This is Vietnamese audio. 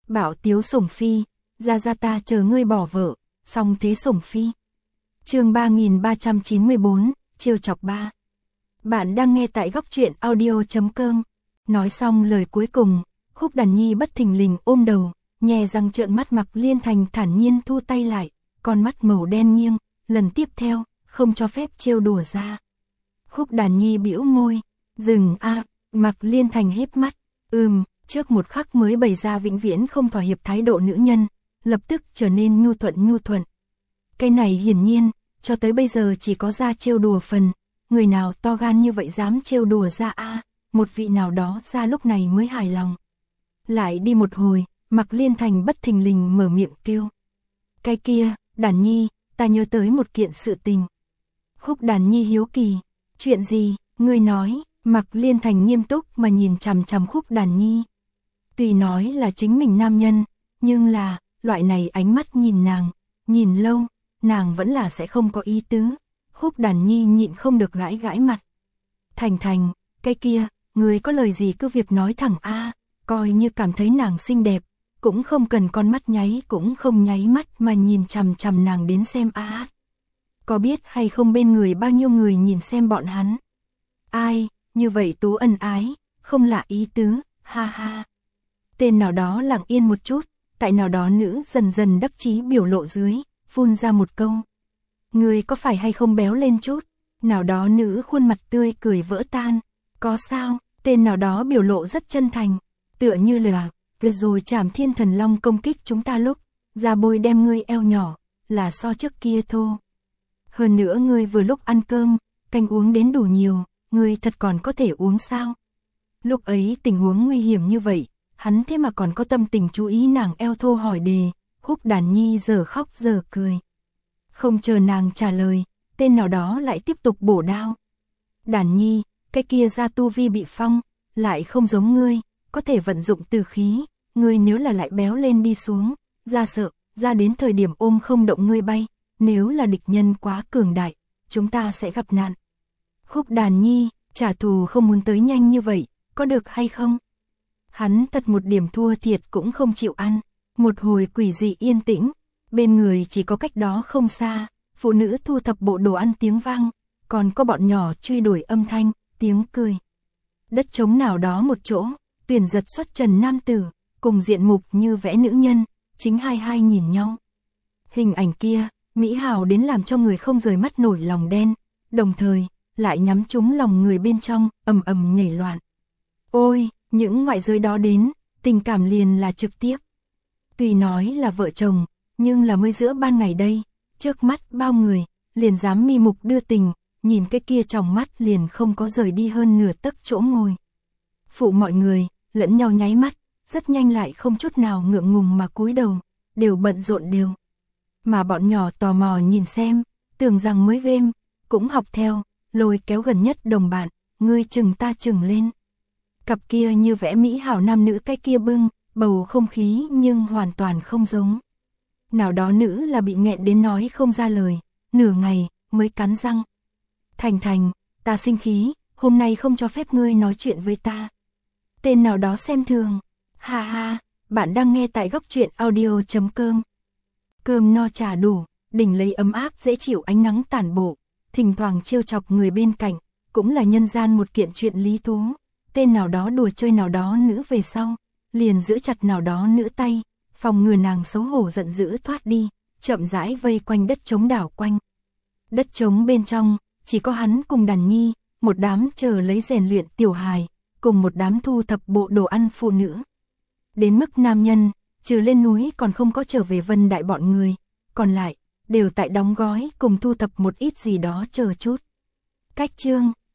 Bảo tiếu sủng phi, ra ta chờ ngươi bỏ vợ, xong thế sủng phi. Chương 3394, trêu chọc 3. Bạn đang nghe tại góc truyện audio.com. Nói xong lời cuối cùng, Khúc Đàn Nhi bất thình lình ôm đầu, nhè răng trợn mắt. Mạc Liên Thành thản nhiên thu tay lại, con mắt màu đen nghiêng, lần tiếp theo, không cho phép trêu đùa ra. Khúc Đàn Nhi bĩu môi, dừng a. Mạc Liên Thành híp mắt, trước một khắc mới bày ra vĩnh viễn không thỏa hiệp thái độ nữ nhân, lập tức trở nên nhu thuận. Cái này hiển nhiên, cho tới bây giờ chỉ có ra trêu đùa phần, người nào to gan như vậy dám trêu đùa ra a, một vị nào đó ra lúc này mới hài lòng. Lại đi một hồi, Mạc Liên Thành bất thình lình mở miệng kêu. Cái kia, Đàn Nhi, ta nhớ tới một kiện sự tình. Khúc Đàn Nhi hiếu kỳ, chuyện gì, ngươi nói. Mạc Liên Thành nghiêm túc mà nhìn chằm chằm Khúc Đàn Nhi. Tuy nói là chính mình nam nhân, nhưng là, loại này ánh mắt nhìn nàng, nhìn lâu, nàng vẫn là sẽ không có ý tứ. Khúc Đàn Nhi nhịn không được gãi mặt. Thành, cái kia, người có lời gì cứ việc nói thẳng a, coi như cảm thấy nàng xinh đẹp, cũng không cần con mắt nháy cũng không nháy mắt mà nhìn chằm chằm nàng đến xem a. Có biết hay không bên người bao nhiêu người nhìn xem bọn hắn? Ai? Như vậy tú ân ái, không lạ ý tứ, ha ha. Tên nào đó lặng yên một chút, tại nào đó nữ dần đắc chí biểu lộ dưới, phun ra một câu. Người có phải hay không béo lên chút? Nào đó nữ khuôn mặt tươi cười vỡ tan. Có sao? Tên nào đó biểu lộ rất chân thành, tựa như là vừa rồi Trảm Thiên Thần Long công kích chúng ta lúc, ra bôi đem ngươi eo nhỏ, là so trước kia thô. Hơn nữa ngươi vừa lúc ăn cơm, canh uống đến đủ nhiều. Ngươi thật còn có thể uống sao? Lúc ấy tình huống nguy hiểm như vậy, hắn thế mà còn có tâm tình chú ý nàng eo thô hỏi đề. Khúc Đàn Nhi giờ khóc giờ cười. Không chờ nàng trả lời, tên nào đó lại tiếp tục bổ đao. Đàn Nhi, cái kia ra tu vi bị phong, lại không giống ngươi, có thể vận dụng từ khí. Ngươi nếu là lại béo lên đi xuống, ra sợ, ra đến thời điểm ôm không động ngươi bay. Nếu là địch nhân quá cường đại, chúng ta sẽ gặp nạn. Khúc Đàn Nhi, trả thù không muốn tới nhanh như vậy, có được hay không? Hắn thật một điểm thua thiệt cũng không chịu ăn. Một hồi quỷ dị yên tĩnh, bên người chỉ có cách đó không xa, phụ nữ thu thập bộ đồ ăn tiếng vang, còn có bọn nhỏ truy đuổi âm thanh, tiếng cười. Đất trống nào đó một chỗ, tuyển giật xuất trần nam tử, cùng diện mục như vẽ nữ nhân, chính hai nhìn nhau. Hình ảnh kia, mỹ hào đến làm cho người không rời mắt nổi lòng đen, đồng thời lại nhắm trúng lòng người bên trong, ầm nhảy loạn. Ôi, những ngoại giới đó đến, tình cảm liền là trực tiếp. Tuy nói là vợ chồng, nhưng là mới giữa ban ngày đây, trước mắt bao người, liền dám mi mục đưa tình, nhìn cái kia trong mắt liền không có rời đi hơn nửa tấc chỗ ngồi. Phụ mọi người, lẫn nhau nháy mắt, rất nhanh lại không chút nào ngượng ngùng mà cúi đầu, đều bận rộn đều. Mà bọn nhỏ tò mò nhìn xem, tưởng rằng mới game, cũng học theo. Lôi kéo gần nhất đồng bạn, ngươi chừng ta chừng lên. Cặp kia như vẽ mỹ hảo nam nữ cái kia bưng, bầu không khí nhưng hoàn toàn không giống. Nào đó nữ là bị nghẹn đến nói không ra lời, nửa ngày mới cắn răng. Thành, ta sinh khí, hôm nay không cho phép ngươi nói chuyện với ta. Tên nào đó xem thường, ha, bạn đang nghe tại góc truyện audio.com. Cơm no trả đủ, đỉnh lấy ấm áp dễ chịu ánh nắng tản bộ. Thỉnh thoảng trêu chọc người bên cạnh, cũng là nhân gian một kiện chuyện lý thú. Tên nào đó đùa chơi nào đó nữ về sau, liền giữ chặt nào đó nữ tay, phòng ngừa nàng xấu hổ giận dữ thoát đi, chậm rãi vây quanh đất trống đảo quanh. Đất trống bên trong, chỉ có hắn cùng Đàn Nhi, một đám chờ lấy rèn luyện tiểu hài, cùng một đám thu thập bộ đồ ăn phụ nữ. Đến mức nam nhân, trừ lên núi còn không có trở về Vân Đại bọn người, còn lại đều tại đóng gói cùng thu thập một ít gì đó chờ chút. Cách chương,